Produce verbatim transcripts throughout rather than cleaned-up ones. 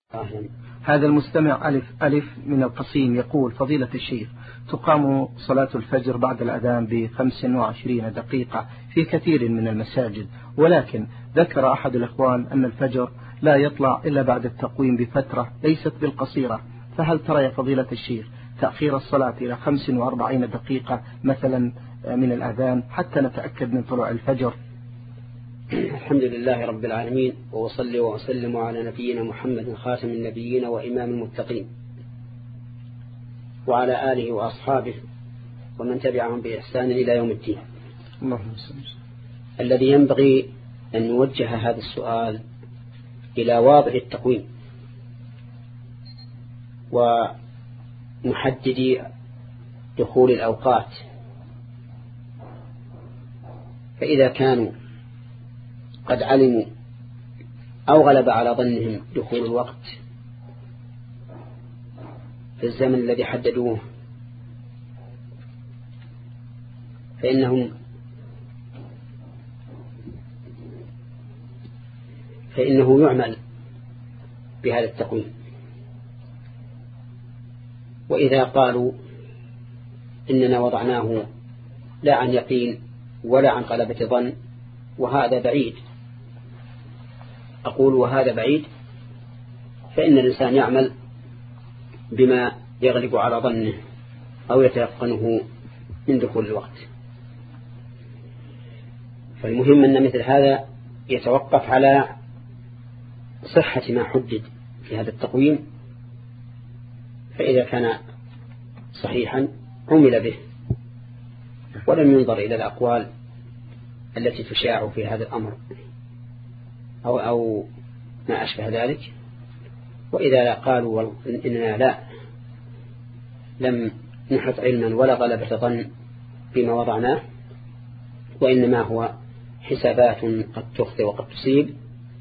هذا المستمع ألف ألف من القصيم يقول: فضيلة الشيخ، تقام صلاة الفجر بعد الأذان بخمس وعشرين دقيقة في كثير من المساجد، ولكن ذكر أحد الإخوان أن الفجر لا يطلع إلا بعد التقويم بفترة ليست بالقصيرة، فهل ترى يا فضيلة الشيخ تأخير الصلاة إلى خمس وأربعين دقيقة مثلا من الأذان حتى نتأكد من طلوع الفجر؟ الحمد لله رب العالمين، وأصلي وأسلم على نبينا محمد خاتم النبيين وإمام المتقين، وعلى آله وأصحابه ومن تبعهم بإحسان إلى يوم الدين. اللهم صل. الذي ينبغي أن نوجه هذا السؤال إلى واضع التقويم ومحددي دخول الأوقات، فإذا كانوا قد علموا أو غلب على ظنهم دخول الوقت في الزمن الذي حددوه، فإنهم فإنه يعمل بهذا التقويم. وإذا قالوا إننا وضعناه لا عن يقين ولا عن غلبة ظن، وهذا بعيد، أقول وهذا بعيد، فإن الإنسان يعمل بما يغلب على ظنه أو يتيقنه من دخول الوقت. فالمهم أن مثل هذا يتوقف على صحة ما حدد في هذا التقويم، فإذا كان صحيحا عمل به ولم ينظر إلى الأقوال التي تشاع في هذا الأمر أو, أو ما أشبه ذلك. وإذا قالوا إننا لا لم نحط علما ولا غلبة ظن بما وضعناه، وإنما هو حسابات قد تخطئ وقد تصيب،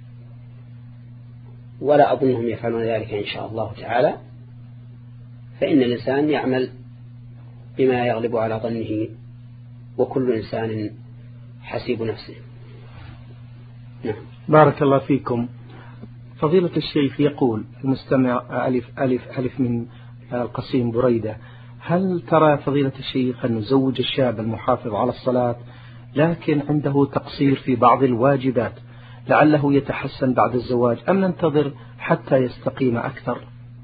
ولا أظنهم يفعلون ذلك إن شاء الله تعالى، فإن الإنسان يعمل بما يغلب على ظنه، وكل إنسان حسيب نفسه. نعم. بارك الله فيكم. فضيلة الشيخ يقول المستمع ألف ألف ألف من القصيم بريدة: هل ترى فضيلة الشيخ أن نزوج الشاب المحافظ على الصلاة لكن عنده تقصير في بعض الواجبات لعله يتحسن بعد الزواج، أم ننتظر حتى يستقيم أكثر؟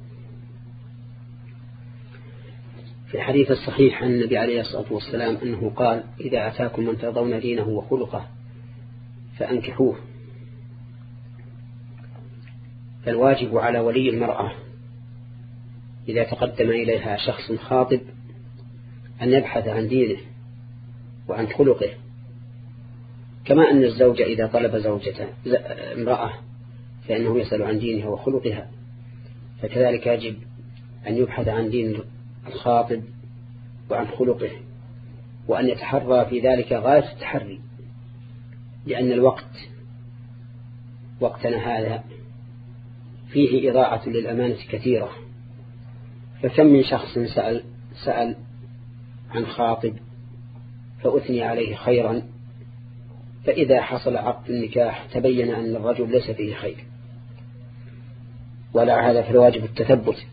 في الحديث الصحيح عن النبي عليه الصلاة والسلام أنه قال: إذا أتاكم من ترضون دينه وخلقه فأنكحوه. فالواجب على ولي المرأة إذا تقدم إليها شخص خاطب أن يبحث عن دينه وعن خلقه، كما أن الزوج إذا طلب زوجته امرأة فإنه يسأل عن دينها وخلقها، فكذلك يجب أن يبحث عن دين الخاطب وعن خلقه، وأن يتحرى في ذلك غاية التحري، لأن الوقت وقتنا هذا فيه إضاعة للأمانة كثيرة. فكم من شخص سأل, سأل عن خاطب فأثني عليه خيرا، فإذا حصل عقد النكاح تبين أن الرجل ليس فيه خير، ولا هذا فالواجب التثبت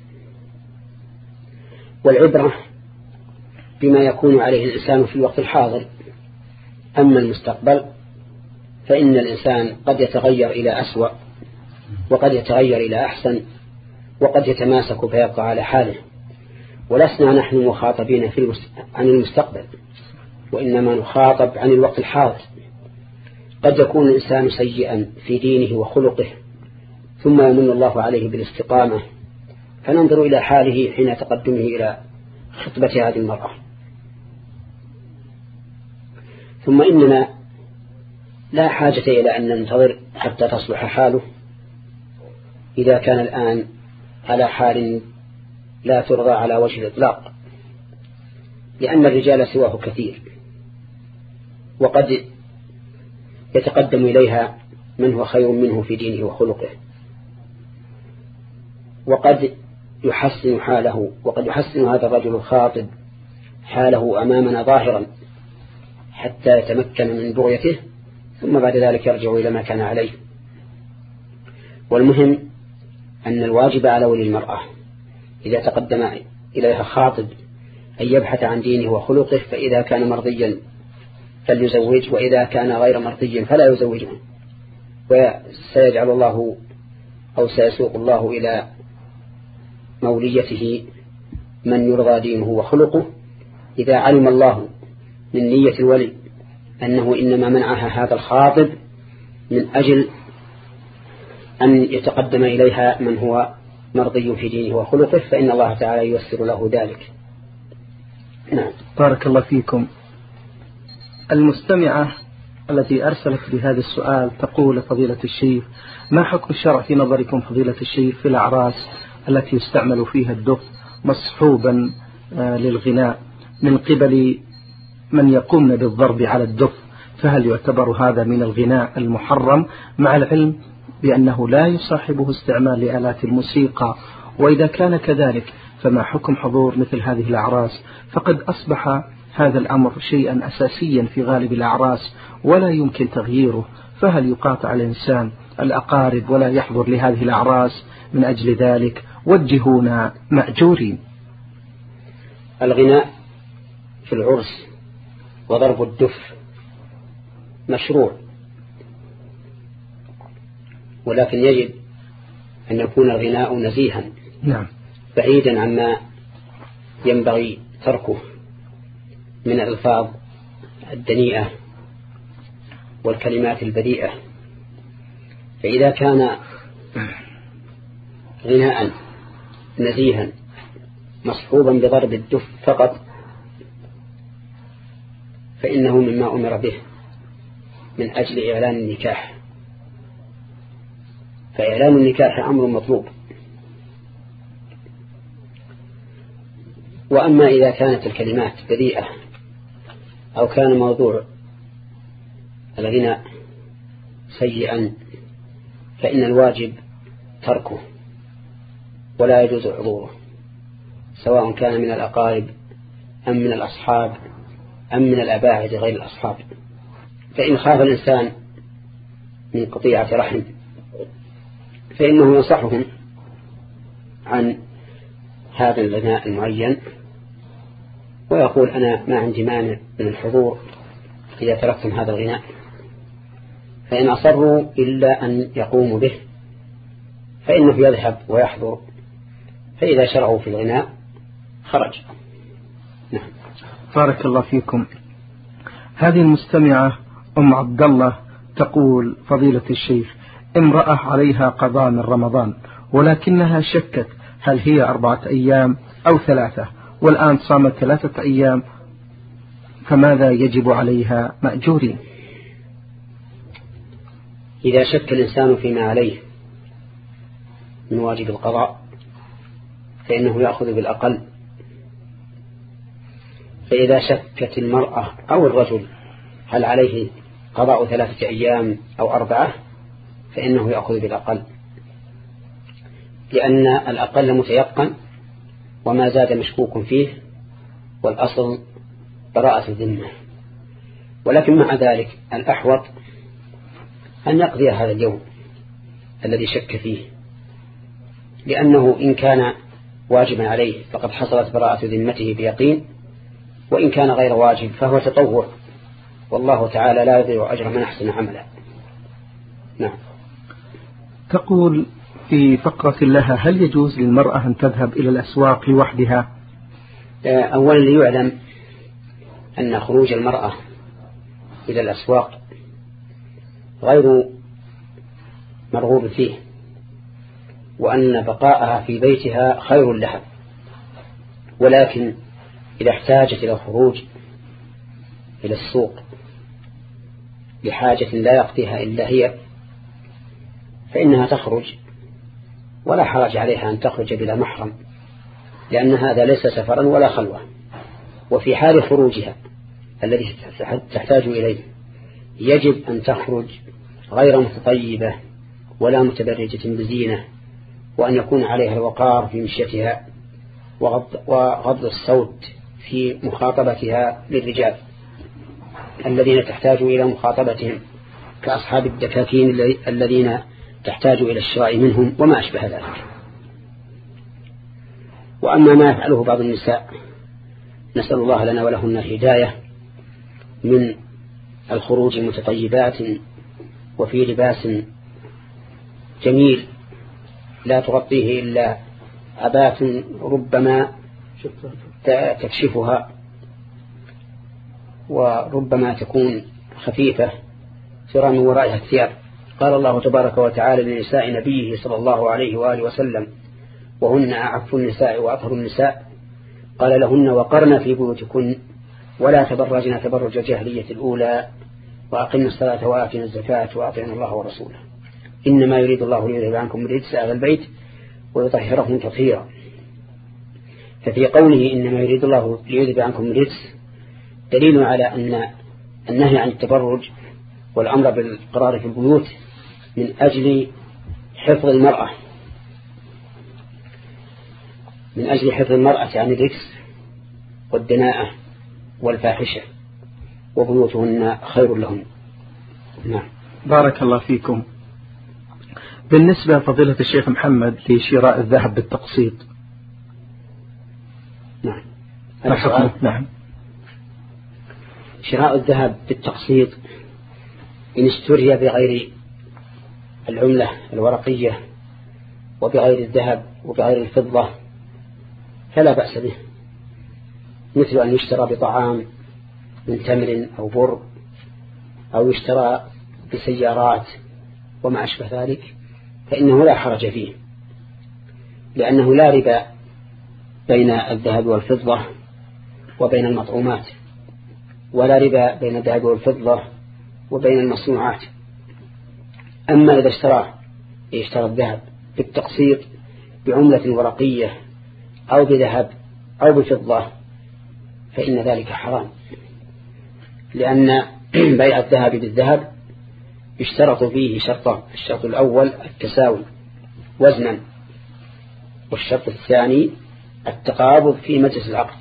والعبرة بما يكون عليه الإنسان في الوقت الحاضر. أما المستقبل فإن الإنسان قد يتغير إلى أسوأ، وقد يتغير إلى أحسن، وقد يتماسك فيبقى على حاله، ولسنا نحن مخاطبين في المست... عن المستقبل، وإنما نخاطب عن الوقت الحاضر. قد يكون الإنسان سيئا في دينه وخلقه ثم يمن الله عليه بالاستقامة، فننظر إلى حاله حين تقدمه إلى خطبة هذه المرأة. ثم إننا لا حاجة إلى أن ننتظر حتى تصلح حاله إذا كان الآن على حال لا ترضى على وجه الإطلاق، لأن الرجال سواه كثير، وقد يتقدم إليها من هو خير منه في دينه وخلقه، وقد يحسن حاله، وقد يحسن هذا الرجل الخاطب حاله أمامنا ظاهرا حتى يتمكن من بغيته، ثم بعد ذلك يرجع إلى ما كان عليه. والمهم أن الواجب على ولي المرأة إذا تقدم إليها خاطب أن يبحث عن دينه وخلقه، فإذا كان مرضيا فليزوج، وإذا كان غير مرضي فلا يزوجه، وسيجعل الله أو سيسوق الله إلى موليته من يرضى دينه وخلقه إذا علم الله من نية الولي أنه إنما منعها هذا الخاطب من أجل أن يتقدم إليها من هو مرضي في دينه وخلقه، فإن الله تعالى ييسر له ذلك. نعم. بارك الله فيكم. المستمعة التي أرسلت بهذا السؤال تقول: فضيلة الشيخ، ما حكم الشرع في نظركم فضيلة الشيخ في الأعراس التي يستعمل فيها الدف مصحوبا للغناء من قبل من يقومن بالضرب على الدف، فهل يعتبر هذا من الغناء المحرم، مع العلم بأنه لا يصاحبه استعمال لآلات الموسيقى؟ وإذا كان كذلك فما حكم حضور مثل هذه الأعراس؟ فقد أصبح هذا الأمر شيئا أساسيا في غالب الأعراس ولا يمكن تغييره، فهل يقاطع الإنسان الأقارب ولا يحضر لهذه الأعراس من أجل ذلك؟ وجهونا مأجورين. الغناء في العرس وضرب الدف مشروع، ولكن يجب أن يكون الغناء نزيها، نعم، بعيدا عما ينبغي تركه من الألفاظ الدنيئة والكلمات البذيئة. فإذا كان غناء نزيها مصحوبا بضرب الدف فقط فإنه مما أمر به من أجل إعلان النكاح، فإعلان النكاح أمر مطلوب. وأما إذا كانت الكلمات بذيئة أو كان موضوع الغناء سيئا فإن الواجب تركه ولا يجوز حضوره، سواء كان من الأقارب أم من الأصحاب أم من الأباعد غير الأصحاب. فإن خاف الإنسان من قطيعة رحم فإنه ينصحهم عن هذا الغناء المعين ويقول: أنا ما عندي مانع من الحضور إذا تركتم هذا الغناء. فإن أصروا إلا أن يقوموا به فإنه يذهب ويحضر، فإذا شرعوا في الغناء خرج. نعم. بارك الله فيكم. هذه المستمعة أم عبد الله تقول: فضيلة الشيخ، امرأة عليها قضاء من رمضان ولكنها شكت هل هي أربعة أيام أو ثلاثة، والآن صامت ثلاثة أيام، فماذا يجب عليها مأجورين؟ إذا شك الإنسان فيما عليه من واجب القضاء فإنه يأخذ بالأقل. فإذا شكت المرأة أو الرجل هل عليه قضاء ثلاثة أيام أو أربعة فإنه يأخذ بالأقل، لأن الأقل متيقن وما زاد مشكوك فيه، والأصل براءة الذمة. ولكن مع ذلك الأحوط أن يقضي هذا اليوم الذي شك فيه، لأنه إن كان واجبا عليه فقد حصلت براءة ذمته بيقين، وإن كان غير واجب فهو تطوع، والله تعالى لا يضيع أجر من أحسن عملا. نعم. تقول في فقرة لها: هل يجوز للمرأة أن تذهب إلى الأسواق لوحدها؟ أولا ليعلم أن خروج المرأة إلى الأسواق غير مرغوب فيه، وأن بقاءها في بيتها خير لها، ولكن إذا احتاجت إلى الخروج إلى السوق لحاجة لا يقضيها إلا هي فإنها تخرج، ولا حرج عليها أن تخرج بلا محرم، لأن هذا ليس سفرا ولا خلوة. وفي حال خروجها الذي تحتاج إليه يجب أن تخرج غير متطيبة ولا متبرجة بزينة، وأن يكون عليها الوقار في مشيتها وغض الصوت في مخاطبتها للرجال الذين تحتاج إلى مخاطبتهم كأصحاب الدكاكين الذين تحتاج إلى الشراء منهم وما أشبه ذلك. وأما ما يفعله بعض النساء نسأل الله لنا ولهن الهداية من الخروج متطيبات وفي لباس جميل لا تغطيه إلا عبات ربما تكشفها وربما تكون خفيفة ترى من ورائها الثياب. قال الله تبارك وتعالى لنساء نبيه صلى الله عليه وآله وسلم وهن أعف النساء وأطهر النساء قال لهن وقرن في بيوتكن ولا تبرجن تبرج الجاهلية الأولى وأقمنا الصلاة وآتينا الزكاة وأطيعنا الله ورسوله إنما يريد الله ليذهب عنكم الرجس أهل البيت ويطهرهم تطهيرا. ففي قوله إنما يريد الله ليذهب عنكم الرجس دليل على أن النهي عن التبرج والأمر بالقرار في البيوت من أجل حفظ المرأة من أجل حفظ المرأة عن الرجس والدناءة والفاحشة وبيوتهن خير لهم. نعم. بارك الله فيكم. بالنسبة فضيلة الشيخ محمد لشراء الذهب بالتقسيط. نعم. نعم. شراء الذهب بالتقسيط إن اشتري بغير العملة الورقية وبغير الذهب وبغير الفضة فلا بأس به، مثل أن يشترى بطعام من تمر أو بر أو يشترى بسيارات وما أشبه ذلك فإنه لا حرج فيه، لأنه لا ربا بين الذهب والفضة وبين المطعومات، ولا ربا بين الذهب والفضة وبين المصنوعات. أما إذا اشترى يشترى الذهب بالتقسيط بعملة ورقية أو بذهب أو بفضة فإن ذلك حرام، لأن بيع الذهب بالذهب يشترط فيه شرطان: الشرط الأول التساوي وزنا، والشرط الثاني التقابض في مجلس العقد.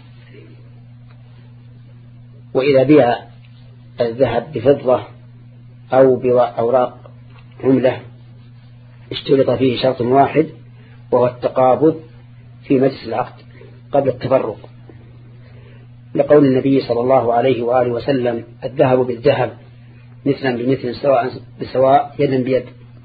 وإذا بيع الذهب بفضة أو بأوراق عملة اشترط فيه شرط واحد وهو التقابض في مجلس العقد قبل التفرق، لقول النبي صلى الله عليه وآله وسلم: الذهب بالذهب مثلا بمثل سواء بسواء يدا بيد.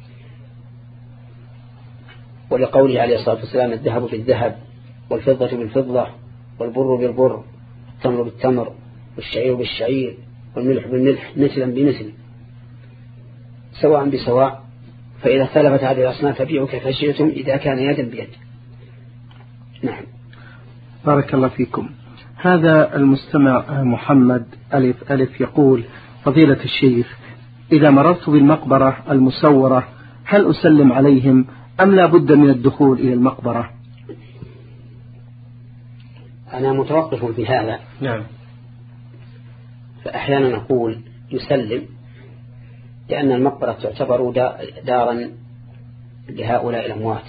ولقوله عليه الصلاة والسلام: الذهب بالذهب والفضة بالفضة والبر بالبر التمر بالتمر والشعير بالشعير والملح بالملح مثلا بمثل سواء بسواء، فإذا اختلفت هذه الأصناف فبيعوا كيف شئتم إذا كان يدا بيد. نعم. بارك الله فيكم. هذا المستمع محمد ألف ألف يقول: فضيلة الشيخ، إذا مررت بالمقبرة المسورة هل أسلم عليهم أم لا بد من الدخول إلى المقبرة؟ أنا متوقف في هذا. نعم. فأحيانا نقول يسلم لأن المقبرة تعتبر دارا لهؤلاء الأموات،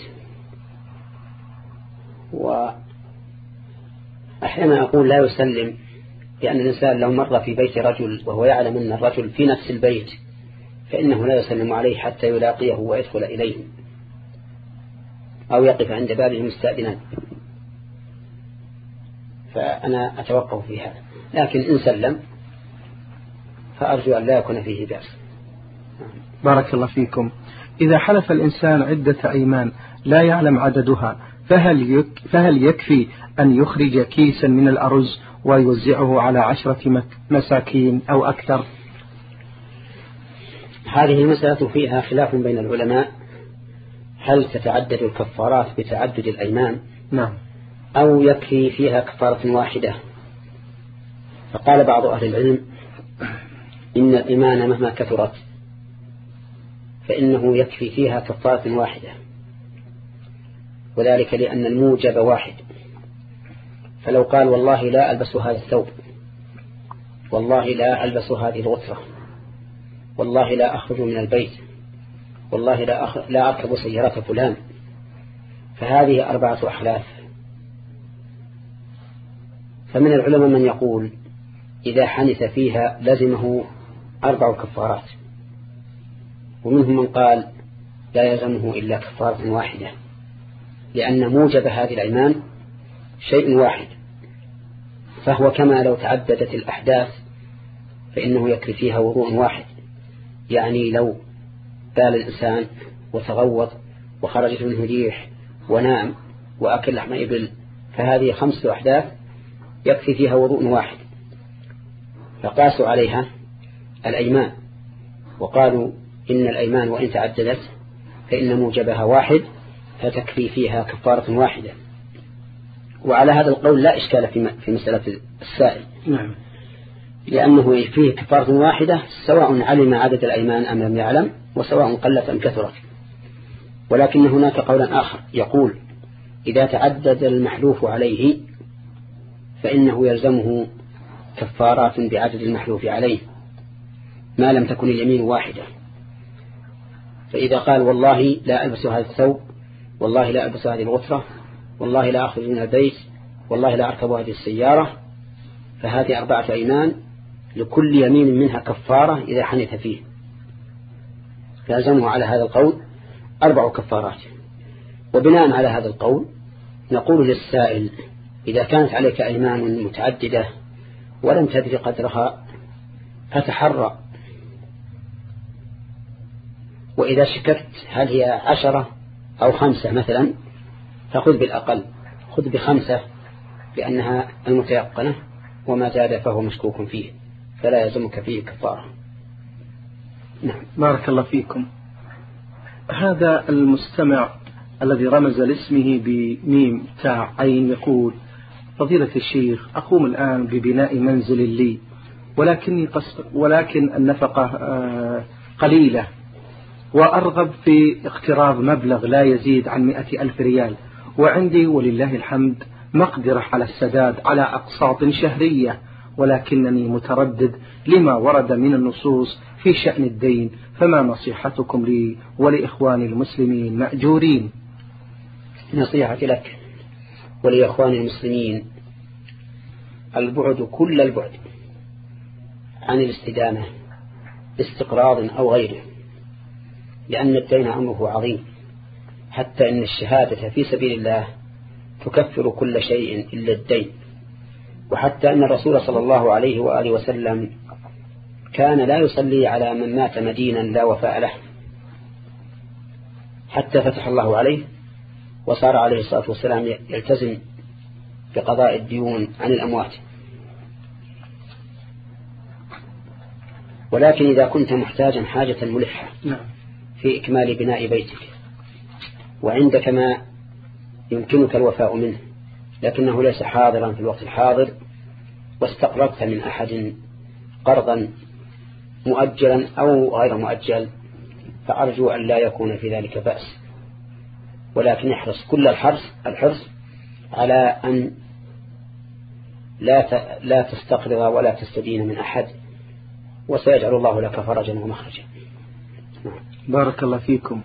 وأحيانا أقول لا يسلم لأن الإنسان لو مر في بيت رجل وهو يعلم أن الرجل في نفس البيت فإنه لا يسلم عليه حتى يلاقيه ويدخل إليه أو يقف عند بابه مستأذنا. فأنا أتوقف في هذا، لكن إن سلم فأرجو أن لا يكون فيه بأس. بارك الله فيكم. إذا حلف الإنسان عدة أيمان لا يعلم عددها فهل, يك فهل يكفي أن يخرج كيسا من الأرز ويوزعه على عشرة مساكين أو أكثر؟ هذه المسألة فيها خلاف بين العلماء، هل تتعدد الكفارات بتعدد الأيمان نعم أو يكفي فيها كفارة واحدة. فقال بعض أهل العلم إن الإيمان مهما كثرت فإنه يكفي فيها كفارة واحدة، وذلك لأن الموجب واحد. فلو قال: والله لا ألبس هذا الثوب، والله لا ألبس هذه الغترة، والله لا أخرج من البيت، والله لا, أخ... لا أركب سيارة فلان، فهذه أربعة أحلاف. فمن العلماء من يقول إذا حنث فيها لزمه أربع كفارات، ومنهم من قال لا يلزمه إلا كفارة واحدة، لأن موجب هذه الأيمان شيء واحد، فهو كما لو تعددت الأحداث فإنه يكفي فيها وضوء واحد. يعني لو بال الإنسان وتغوط وخرجت منه ريح ونام وأكل لحم إبل، فهذه خمسة أحداث يكفي فيها وضوء واحد. فقاسوا عليها الأيمان وقالوا إن الأيمان وإن تعددت فإن موجبها واحد فتكفي فيها كفارة واحدة. وعلى هذا القول لا إشكال في مسألة السائل، نعم، لأنه فيه كفارة واحدة سواء علم عدد الأيمان أم لم يعلم، وسواء قلت أم كثرت. ولكن هناك قولا آخر يقول إذا تعدد المحلوف عليه فإنه يلزمه كفارات بعدد المحلوف عليه ما لم تكن اليمين واحدة. فإذا قال والله لا ألبس هذا الثوب، والله لا ألبس هذه الغترة، والله لا أخرج من البيت، والله لا أركب هذه السيارة، فهذه أربعة أيمان لكل يمين منها كفارة إذا حنث فيه، لازمه على هذا القول أربع كفارات. وبناء على هذا القول نقول للسائل إذا كانت عليك أيمان متعددة ولم تدري قدرها فتحرى، وإذا شككت هل هي عشرة أو خمسة مثلا فخذ بالأقل، خذ بخمسة لأنها المتيقنة، وما زاد فهو مشكوك فيه فلا يلزمك فيه كفارة. نعم، بارك الله فيكم. هذا المستمع الذي رمز لاسمه بميم تاء عين يقول فضيلة الشيخ أقوم الآن ببناء منزل لي، ولكني قصد ولكن النفقة قليلة، وأرغب في اقتراض مبلغ لا يزيد عن مئة ألف ريال، وعندي ولله الحمد مقدرة على السداد على أقساط شهرية، ولكنني متردد لما ورد من النصوص في شأن الدين، فما نصيحتكم لي ولإخواني المسلمين مأجورين؟ نصيحتي لك ولإخواني المسلمين البعد كل البعد عن الاستدامة باستقراض أو غيره، لأن الدين أمره عظيم، حتى إن الشهادة في سبيل الله تكفر كل شيء إلا الدين. وحتى أن الرسول صلى الله عليه وآله وسلم كان لا يصلي على من مات مدينا لا وفاء له حتى فتح الله عليه وصار عليه الصلاة والسلام يلتزم بقضاء الديون عن الأموات. ولكن إذا كنت محتاجا حاجة ملحة في إكمال بناء بيتك وعندك ما يمكنك الوفاء منه لكنه ليس حاضرا في الوقت الحاضر، واستقرضت من أحد قرضا مؤجلا أو غير مؤجل، فأرجو أن لا يكون في ذلك بأس، ولكن احرص كل الحرص الحرص على أن لا لا تستقرض ولا تستدين من أحد، وسيجعل الله لك فرجا ومخرجا. بارك الله فيكم.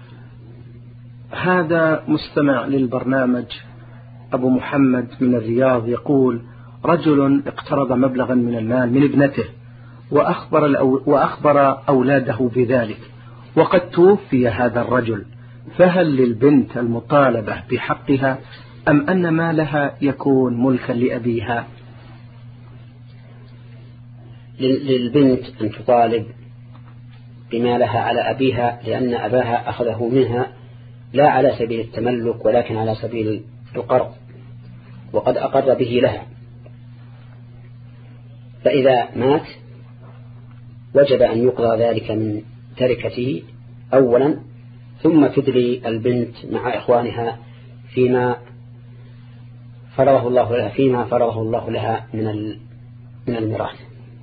هذا مستمع للبرنامج أبو محمد من الرياض يقول رجل اقترض مبلغا من المال من ابنته وأخبر, الأو... وأخبر أولاده بذلك، وقد توفي هذا الرجل، فهل للبنت المطالبة بحقها أم أن مالها يكون ملكا لأبيها؟ للبنت أن تطالب بما لها على أبيها، لأن أباها أخذه منها لا على سبيل التملك ولكن على سبيل القرض، وقد أقر به لها. فإذا مات وجب أن يقضى ذلك من تركته أولا، ثم تدري البنت مع إخوانها فيما فرضه الله لها فيما فرضه الله لها من من الميراث.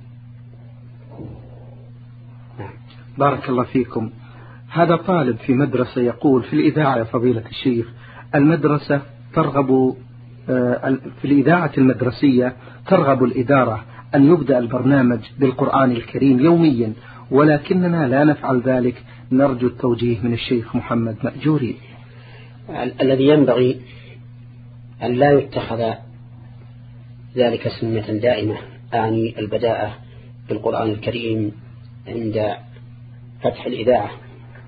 بارك الله فيكم. هذا طالب في مدرسة يقول في الإذاعة يا فضيلة الشيخ المدرسة ترغب في الإذاعة المدرسية ترغب الإدارة أن يبدأ البرنامج بالقرآن الكريم يوميا، ولكننا لا نفعل ذلك، نرجو التوجيه من الشيخ محمد مأجوري. الذي ينبغي أن لا يتخذ ذلك سنة دائمة، أعني البداءة بالقرآن الكريم عند فتح الإذاعة،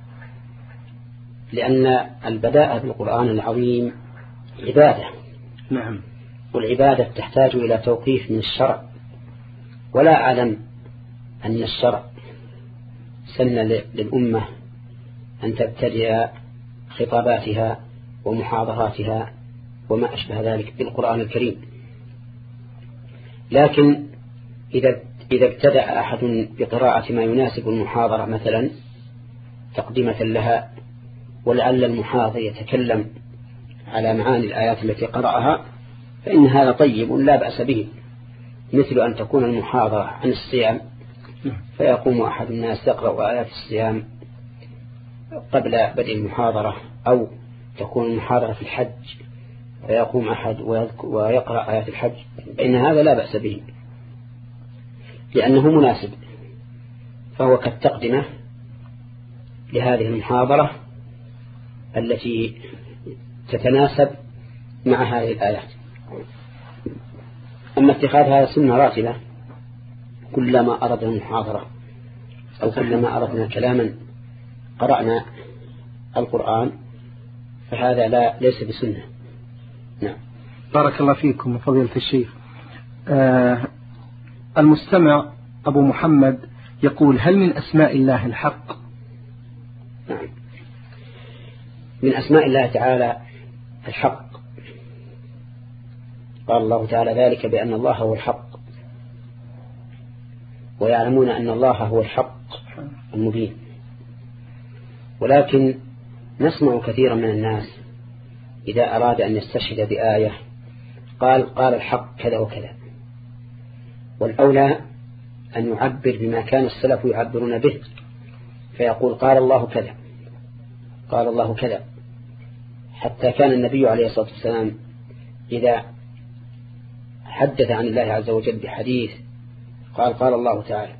لأن البداءة بالقرآن العظيم عبادة نعم. والعبادة تحتاج إلى توقيف من الشرع، ولا أعلم أن الشرع سن للأمة أن تبتدئ خطاباتها ومحاضراتها وما أشبه ذلك بالقرآن الكريم. لكن إذا إذا ابتدأ أحد بقراءة ما يناسب المحاضرة مثلا تقدمة لها، ولعل المحاضر يتكلم على معاني الآيات التي قرأها، فإن هذا طيب لا بأس به، مثل أن تكون المحاضرة عن الصيام فيقوم أحد الناس يقرأ آيات الصيام قبل بدء المحاضرة، أو تكون المحاضرة في الحج فيقوم أحد ويقرأ آيات الحج، فإن هذا لا بأس به لأنه مناسب، فهو كالتقدمة لهذه المحاضرة التي تتناسب مع هذه الآيات. أما اتخاذ هذا سنة راتبة كلما أردنا المحاضرة أو كلما أردنا كلاما قرأنا القرآن فهذا لا ليس بسنة. نعم. بارك الله فيكم فضيلة الشيخ. آه المستمع أبو محمد يقول: هل من أسماء الله الحق؟ نعم، من أسماء الله تعالى الحق. قال الله تعالى: ذلك بأن الله هو الحق ويعلمون أن الله هو الحق المبين. ولكن نسمع كثيرا من الناس إذا أراد أن يستشهد بآية قال قال الحق كذا وكذا، والأولى أن يعبر بما كان السلف يعبرون به، فيقول قال الله كذا قال الله كذا. حتى كان النبي عليه الصلاة والسلام إذا حدث عن الله عز وجل بحديث قال قال الله تعالى.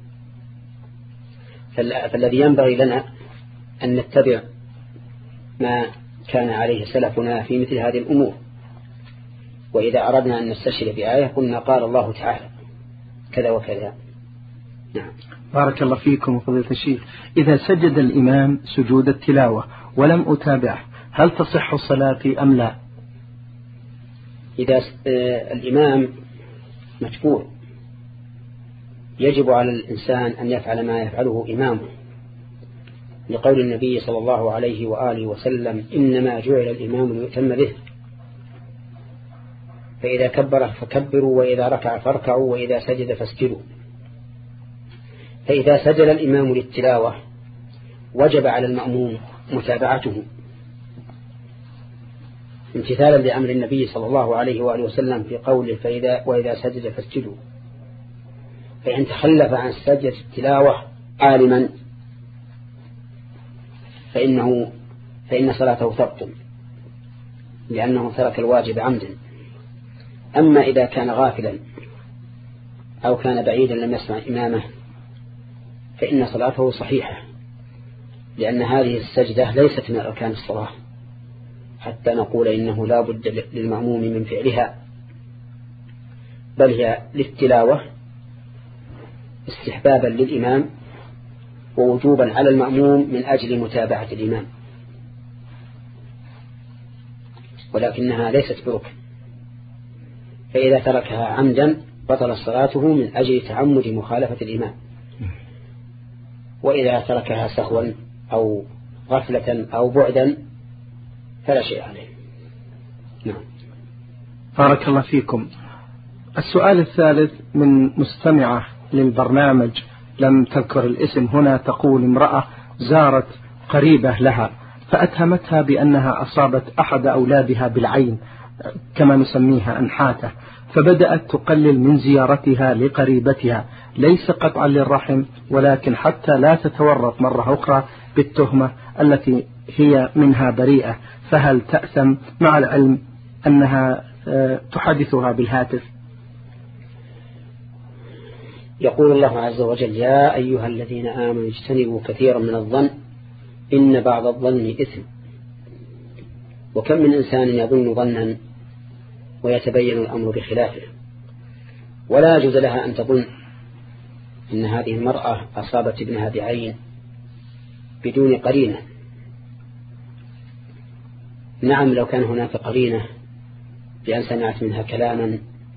فالذي ينبغي لنا أن نتبع ما كان عليه سلفنا في مثل هذه الأمور، وإذا أردنا أن نستشهد بآية قلنا قال الله تعالى كذا وكذا. نعم. بارك الله فيكم فضيلة الشيخ. إذا سجد الإمام سجود التلاوة ولم أتابعه هل تصح صلاتي أم لا؟ إذا الإمام متبوع يجب على الإنسان أن يفعل ما يفعله إمامه، لقول النبي صلى الله عليه وآله وسلم: إنما جعل الإمام ليؤتم به، فإذا كبر فكبروا، وإذا ركع فاركعوا، وإذا سجد فاسجدوا. فإذا سجد الإمام للتلاوة وجب على المأموم متابعته امتثالا لأمر النبي صلى الله عليه وآله وسلم في قوله: فإذا وإذا سجد فاسجدوا. فإن تخلف عن سجدة التلاوة عالما فإنه فإن صلاته تبطل لأنه ترك الواجب عمدا. أما إذا كان غافلا أو كان بعيدا لم يسمع إمامه فإن صلاته صحيحة، لأن هذه السجدة ليست من أركان الصلاة حتى نقول إنه لا بد للمأموم من فعلها، بل هي للتلاوة استحبابا للإمام ووجوبا على المأموم من أجل متابعة الإمام، ولكنها ليست بركن. فإذا تركها عمدا بطل صلاته من أجل تعمد مخالفة الإمام، وإذا تركها سهوا أو غفلة أو بعدا فلا شيء عليه. نعم. بارك الله فيكم. السؤال الثالث من مستمعة للبرنامج لم تذكر الاسم هنا، تقول: امرأة زارت قريبة لها فأتهمتها بأنها أصابت أحد أولادها بالعين كما نسميها أنحاته، فبدأت تقلل من زيارتها لقريبتها، ليس قطعا للرحم ولكن حتى لا تتورط مرة أخرى بالتهمة التي هي منها بريئة، فهل تأثم مع العلم أنها تحدثها بالهاتف؟ يقول الله عز وجل: يا أيها الذين آمنوا اجتنبوا كثيرا من الظن إن بعض الظن إثم. وكم من إنسان يظن ظنا ويتبين الأمر بخلافه، ولا يجوز لها أن تظن إن هذه المرأة أصابت ابنها بعين بدون قرينة. نعم، لو كان هناك قرينة بأن سمعت منها كلاما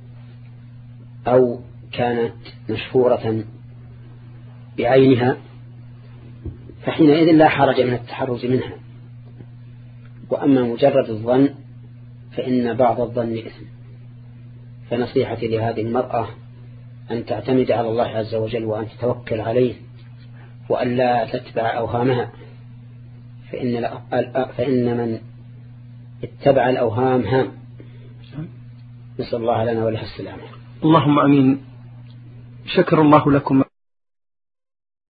أو كانت مشهورة بعينها، فحينئذ لا حرج من التحرز منها. وأما مجرد الظن فإن بعض الظن إثم. فنصيحتي لهذه المرأة أن تعتمد على الله عز وجل وأن تتوكل عليه وأن لا تتبع أوهامها، فإن, فإن من اتبع الأوهام هام. نسأل الله لنا ولها السلامة. اللهم أمين. شكر الله لكم.